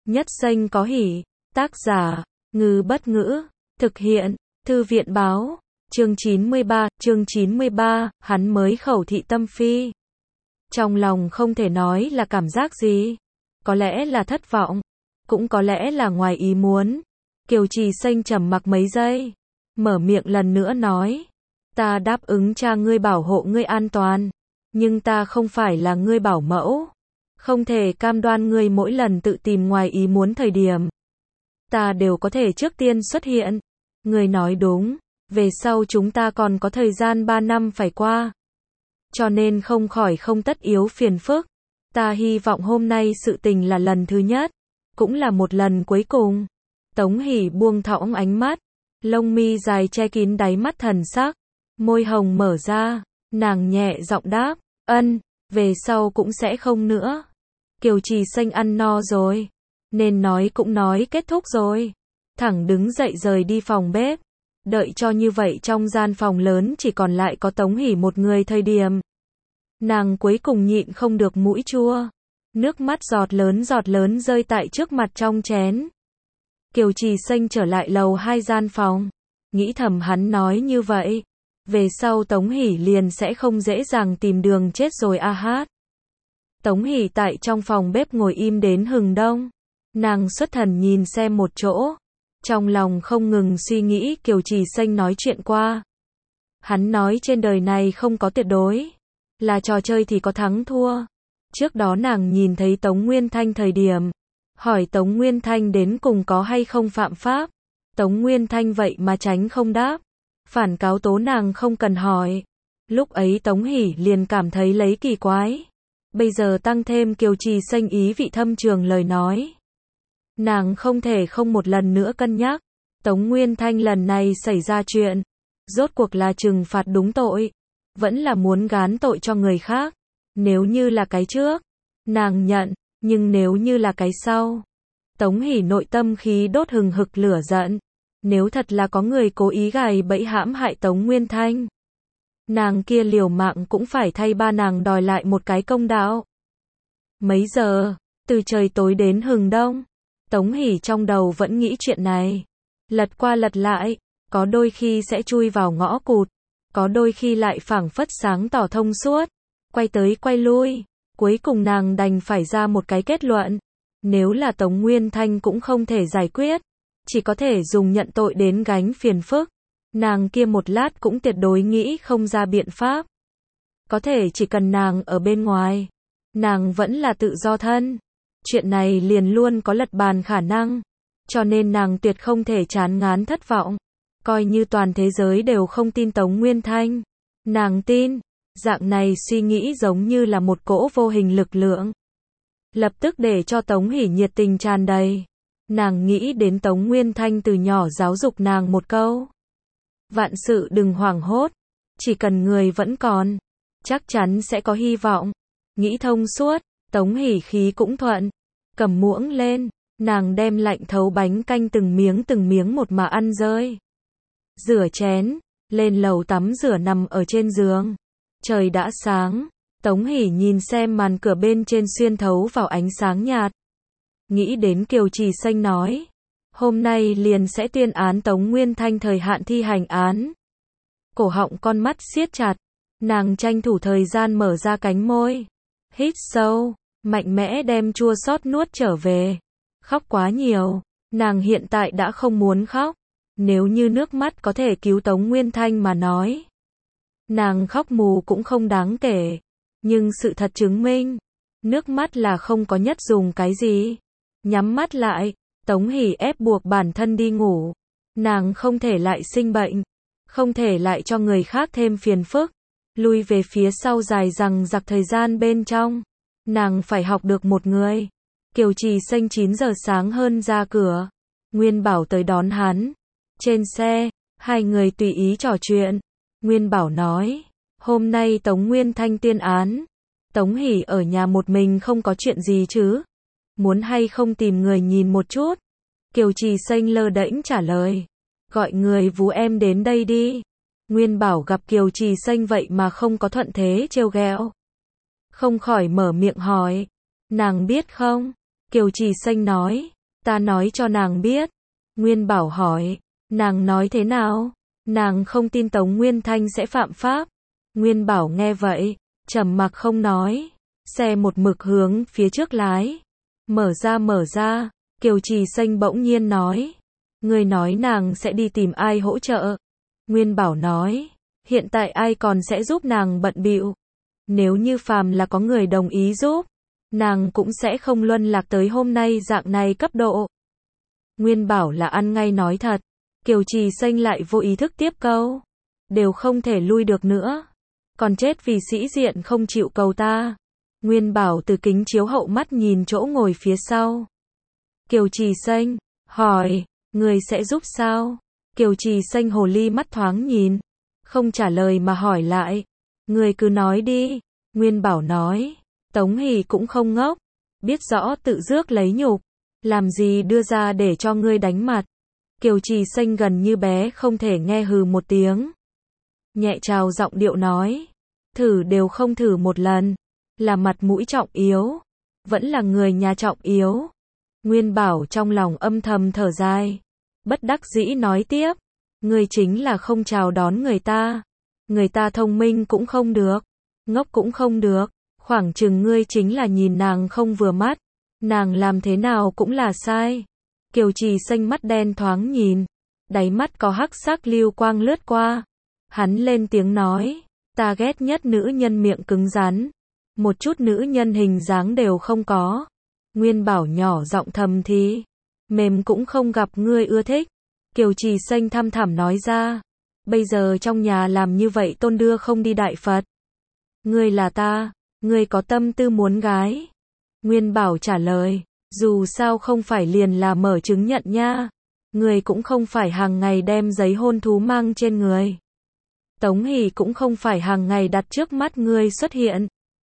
Nhất danh có hỷ. Tác giả, Ngư Bất Ngữ. Thực hiện, Thư viện Báo. Chương 93, hắn mới khẩu thị tâm phi. Trong lòng không thể nói là cảm giác gì. Có lẽ là thất vọng. Cũng có lẽ là ngoài ý muốn. Kiều Trì Xanh trầm mặc mấy giây. Mở miệng lần nữa nói. Ta đáp ứng cha ngươi bảo hộ ngươi an toàn. Nhưng ta không phải là ngươi bảo mẫu. Không thể cam đoan ngươi mỗi lần tự tìm ngoài ý muốn thời điểm. Ta đều có thể trước tiên xuất hiện. Ngươi nói đúng. Về sau chúng ta còn có thời gian 3 năm phải qua. Cho nên không khỏi không tất yếu phiền phức. Ta hy vọng hôm nay sự tình là lần thứ nhất. Cũng là một lần cuối cùng. Tống Hỷ buông thõng ánh mắt. Lông mi dài che kín đáy mắt thần sắc. Môi hồng mở ra. Nàng nhẹ giọng đáp. Ân, về sau cũng sẽ không nữa. Kiều Trì Xanh ăn no rồi. Nên nói cũng nói kết thúc rồi. Thẳng đứng dậy rời đi phòng bếp. Đợi cho như vậy trong gian phòng lớn chỉ còn lại có Tống Hỷ một người thời điểm. Nàng cuối cùng nhịn không được mũi chua. Nước mắt giọt lớn rơi tại trước mặt trong chén. Kiều Trì Xanh trở lại lầu 2 gian phòng. Nghĩ thầm hắn nói như vậy. Về sau Tống Hỷ liền sẽ không dễ dàng tìm đường chết rồi a hát. Tống Hỷ tại trong phòng bếp ngồi im đến hừng đông. Nàng xuất thần nhìn xem một chỗ. Trong lòng không ngừng suy nghĩ Kiều Trì Xanh nói chuyện qua. Hắn nói trên đời này không có tuyệt đối. Là trò chơi thì có thắng thua. Trước đó nàng nhìn thấy Tống Nguyên Thanh thời điểm. Hỏi Tống Nguyên Thanh đến cùng có hay không phạm pháp. Tống Nguyên Thanh vậy mà tránh không đáp. Phản cáo tố nàng không cần hỏi. Lúc ấy Tống Hỷ liền cảm thấy lấy kỳ quái. Bây giờ tăng thêm Kiều Trì Xanh ý vị thâm trường lời nói. Nàng không thể không một lần nữa cân nhắc. Tống Nguyên Thanh lần này xảy ra chuyện. Rốt cuộc là trừng phạt đúng tội. Vẫn là muốn gán tội cho người khác. Nếu như là cái trước, nàng nhận. Nhưng nếu như là cái sau. Tống Hỷ nội tâm khí đốt hừng hực lửa giận. Nếu thật là có người cố ý gài bẫy hãm hại Tống Nguyên Thanh. Nàng kia liều mạng cũng phải thay ba nàng đòi lại một cái công đạo. Mấy giờ, từ trời tối đến hừng đông. Tống Hỷ trong đầu vẫn nghĩ chuyện này. Lật qua lật lại, có đôi khi sẽ chui vào ngõ cụt. Có đôi khi lại phảng phất sáng tỏ thông suốt. Quay tới quay lui. Cuối cùng nàng đành phải ra một cái kết luận. Nếu là Tống Nguyên Thanh cũng không thể giải quyết. Chỉ có thể dùng nhận tội đến gánh phiền phức. Nàng kia một lát cũng tuyệt đối nghĩ không ra biện pháp. Có thể chỉ cần nàng ở bên ngoài. Nàng vẫn là tự do thân. Chuyện này liền luôn có lật bàn khả năng. Cho nên nàng tuyệt không thể chán ngán thất vọng. Coi như toàn thế giới đều không tin Tống Nguyên Thanh. Nàng tin. Dạng này suy nghĩ giống như là một cỗ vô hình lực lượng. Lập tức để cho Tống Hỷ nhiệt tình tràn đầy. Nàng nghĩ đến Tống Nguyên Thanh từ nhỏ giáo dục nàng một câu. Vạn sự đừng hoảng hốt. Chỉ cần người vẫn còn. Chắc chắn sẽ có hy vọng. Nghĩ thông suốt. Tống Hỷ khí cũng thuận. Cầm muỗng lên. Nàng đem lạnh thấu bánh canh từng miếng một mà ăn rơi. Rửa chén. Lên lầu tắm rửa nằm ở trên giường. Trời đã sáng. Tống Hỷ nhìn xem màn cửa bên trên xuyên thấu vào ánh sáng nhạt. Nghĩ đến Kiều Trì Xanh nói. Hôm nay liền sẽ tuyên án Tống Nguyên Thanh thời hạn thi hành án. Cổ họng con mắt siết chặt. Nàng tranh thủ thời gian mở ra cánh môi. Hít sâu. Mạnh mẽ đem chua xót nuốt trở về. Khóc quá nhiều. Nàng hiện tại đã không muốn khóc. Nếu như nước mắt có thể cứu Tống Nguyên Thanh mà nói. Nàng khóc mù cũng không đáng kể. Nhưng sự thật chứng minh. Nước mắt là không có nhất dùng cái gì. Nhắm mắt lại. Tống Hỷ ép buộc bản thân đi ngủ. Nàng không thể lại sinh bệnh. Không thể lại cho người khác thêm phiền phức. Lui về phía sau dài dằng dặc thời gian bên trong. Nàng phải học được một người. Kiều Trì Xanh 9 giờ sáng hơn ra cửa. Nguyên Bảo tới đón hắn. Trên xe, hai người tùy ý trò chuyện. Nguyên Bảo nói. Hôm nay Tống Nguyên Thanh tuyên án. Tống Hỷ ở nhà một mình không có chuyện gì chứ. Muốn hay không tìm người nhìn một chút. Kiều Trì Xanh lơ đễnh trả lời. Gọi người vú em đến đây đi. Nguyên Bảo gặp Kiều Trì Xanh vậy mà không có thuận thế trêu ghẹo. Không khỏi mở miệng hỏi. Nàng biết không? Kiều Trì Xanh nói. Ta nói cho nàng biết. Nguyên Bảo hỏi, nàng nói thế nào? Nàng không tin Tống Nguyên Thanh sẽ phạm pháp. Nguyên Bảo nghe vậy, trầm mặc không nói. Xe một mực hướng phía trước lái. Mở ra, Kiều Trì Xanh bỗng nhiên nói. Người nói nàng sẽ đi tìm ai hỗ trợ? Nguyên Bảo nói, hiện tại ai còn sẽ giúp nàng bận bịu. Nếu như phàm là có người đồng ý giúp, nàng cũng sẽ không luân lạc tới hôm nay dạng này cấp độ. Nguyên Bảo là ăn ngay nói thật. Kiều Trì Xanh lại vô ý thức tiếp câu. Đều không thể lui được nữa. Còn chết vì sĩ diện không chịu cầu ta. Nguyên Bảo từ kính chiếu hậu mắt nhìn chỗ ngồi phía sau. Kiều Trì Xanh hỏi, người sẽ giúp sao? Kiều Trì Xanh hồ ly mắt thoáng nhìn, không trả lời mà hỏi lại. Người cứ nói đi. Nguyên Bảo nói, Tống Hỷ cũng không ngốc, biết rõ tự rước lấy nhục, làm gì đưa ra để cho ngươi đánh mặt. Kiều Trì Xanh gần như bé không thể nghe hừ một tiếng. Nhẹ trào giọng điệu nói, thử đều không thử một lần, là mặt mũi trọng yếu, vẫn là người nhà trọng yếu. Nguyên Bảo trong lòng âm thầm thở dài, bất đắc dĩ nói tiếp, ngươi chính là không chào đón người ta thông minh cũng không được, ngốc cũng không được, khoảng chừng ngươi chính là nhìn nàng không vừa mắt, nàng làm thế nào cũng là sai. Kiều Trì Xanh mắt đen thoáng nhìn, đáy mắt có hắc sắc lưu quang lướt qua. Hắn lên tiếng nói, ta ghét nhất nữ nhân miệng cứng rắn, một chút nữ nhân hình dáng đều không có. Nguyên Bảo nhỏ giọng thầm thì, mềm cũng không gặp ngươi ưa thích. Kiều Trì Xanh thăm thẳm nói ra, bây giờ trong nhà làm như vậy tôn đưa không đi đại Phật. Ngươi là ta, ngươi có tâm tư muốn gái. Nguyên Bảo trả lời, dù sao không phải liền là mở chứng nhận nha. Ngươi cũng không phải hàng ngày đem giấy hôn thú mang trên người. Tống Hỷ cũng không phải hàng ngày đặt trước mắt ngươi xuất hiện.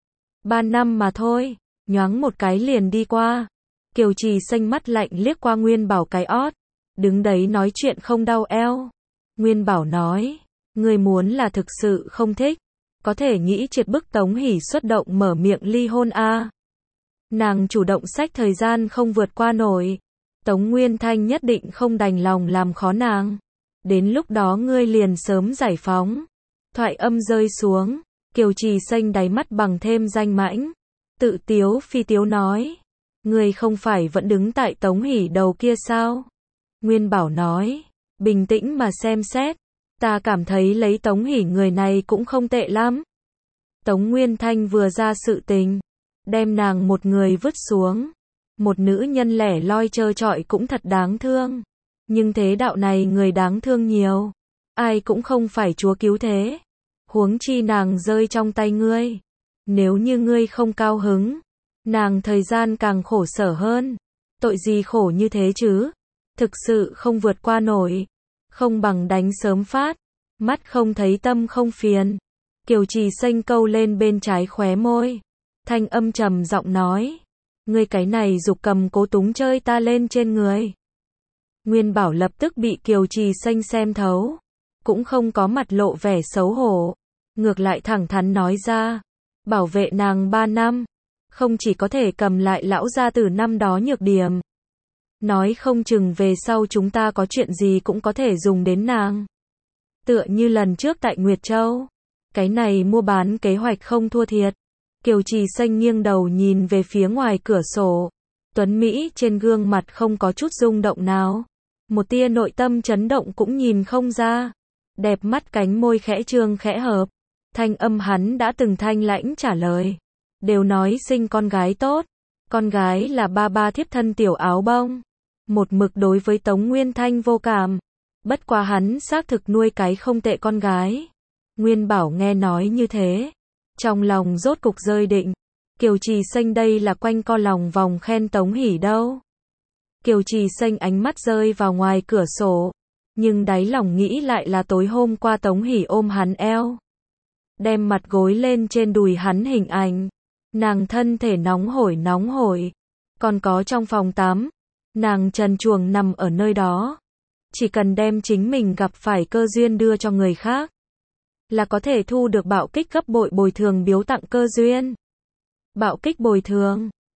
3 năm mà thôi, nhoáng một cái liền đi qua. Kiều Trì Xanh mắt lạnh liếc qua Nguyên Bảo cái ót, đứng đấy nói chuyện không đau eo. Nguyên Bảo nói, ngươi muốn là thực sự không thích, có thể nghĩ triệt bức Tống Hỷ xuất động mở miệng ly hôn a. Nàng chủ động xách thời gian không vượt qua nổi. Tống Nguyên Thanh nhất định không đành lòng làm khó nàng. Đến lúc đó ngươi liền sớm giải phóng. Thoại âm rơi xuống, Kiều Trì Xanh đáy mắt bằng thêm danh mãnh. Tự tiếu phi tiếu nói, ngươi không phải vẫn đứng tại Tống Hỷ đầu kia sao? Nguyên Bảo nói, bình tĩnh mà xem xét, ta cảm thấy lấy Tống Hỷ người này cũng không tệ lắm. Tống Nguyên Thanh vừa ra sự tình, đem nàng một người vứt xuống. Một nữ nhân lẻ loi trơ trọi cũng thật đáng thương. Nhưng thế đạo này người đáng thương nhiều. Ai cũng không phải chúa cứu thế. Huống chi nàng rơi trong tay ngươi. Nếu như ngươi không cao hứng, nàng thời gian càng khổ sở hơn. Tội gì khổ như thế chứ? Thực sự không vượt qua nổi. Không bằng đánh sớm phát. Mắt không thấy tâm không phiền. Kiều Trì Xanh câu lên bên trái khóe môi. Thanh âm trầm giọng nói, ngươi cái này dục cầm cố túng chơi ta lên trên người. Nguyên Bảo lập tức bị Kiều Trì Xanh xem thấu, cũng không có mặt lộ vẻ xấu hổ, ngược lại thẳng thắn nói ra, bảo vệ nàng 3 năm, không chỉ có thể cầm lại lão gia tử năm đó nhược điểm, nói không chừng về sau chúng ta có chuyện gì cũng có thể dùng đến nàng. Tựa như lần trước tại Nguyệt Châu, cái này mua bán kế hoạch không thua thiệt. Kiều Trì Xanh nghiêng đầu nhìn về phía ngoài cửa sổ. Tuấn Mỹ trên gương mặt không có chút rung động nào. Một tia nội tâm chấn động cũng nhìn không ra. Đẹp mắt cánh môi khẽ trương khẽ hợp. Thanh âm hắn đã từng thanh lãnh trả lời. Đều nói sinh con gái tốt. Con gái là ba ba thiếp thân tiểu áo bông. Một mực đối với Tống Nguyên Thanh vô cảm. Bất quá hắn xác thực nuôi cái không tệ con gái. Nguyên Bảo nghe nói như thế, trong lòng rốt cục rơi định. Kiều Trì Xanh đây là quanh co lòng vòng khen Tống Hỷ đâu. Kiều Trì Xanh ánh mắt rơi vào ngoài cửa sổ, nhưng đáy lòng nghĩ lại là tối hôm qua Tống Hỷ ôm hắn eo, đem mặt gối lên trên đùi hắn hình ảnh. Nàng thân thể nóng hổi. Còn có trong phòng tắm, nàng trần truồng nằm ở nơi đó. Chỉ cần đem chính mình gặp phải cơ duyên đưa cho người khác, là có thể thu được bạo kích gấp bội bồi thường biếu tặng cơ duyên. Bạo kích bồi thường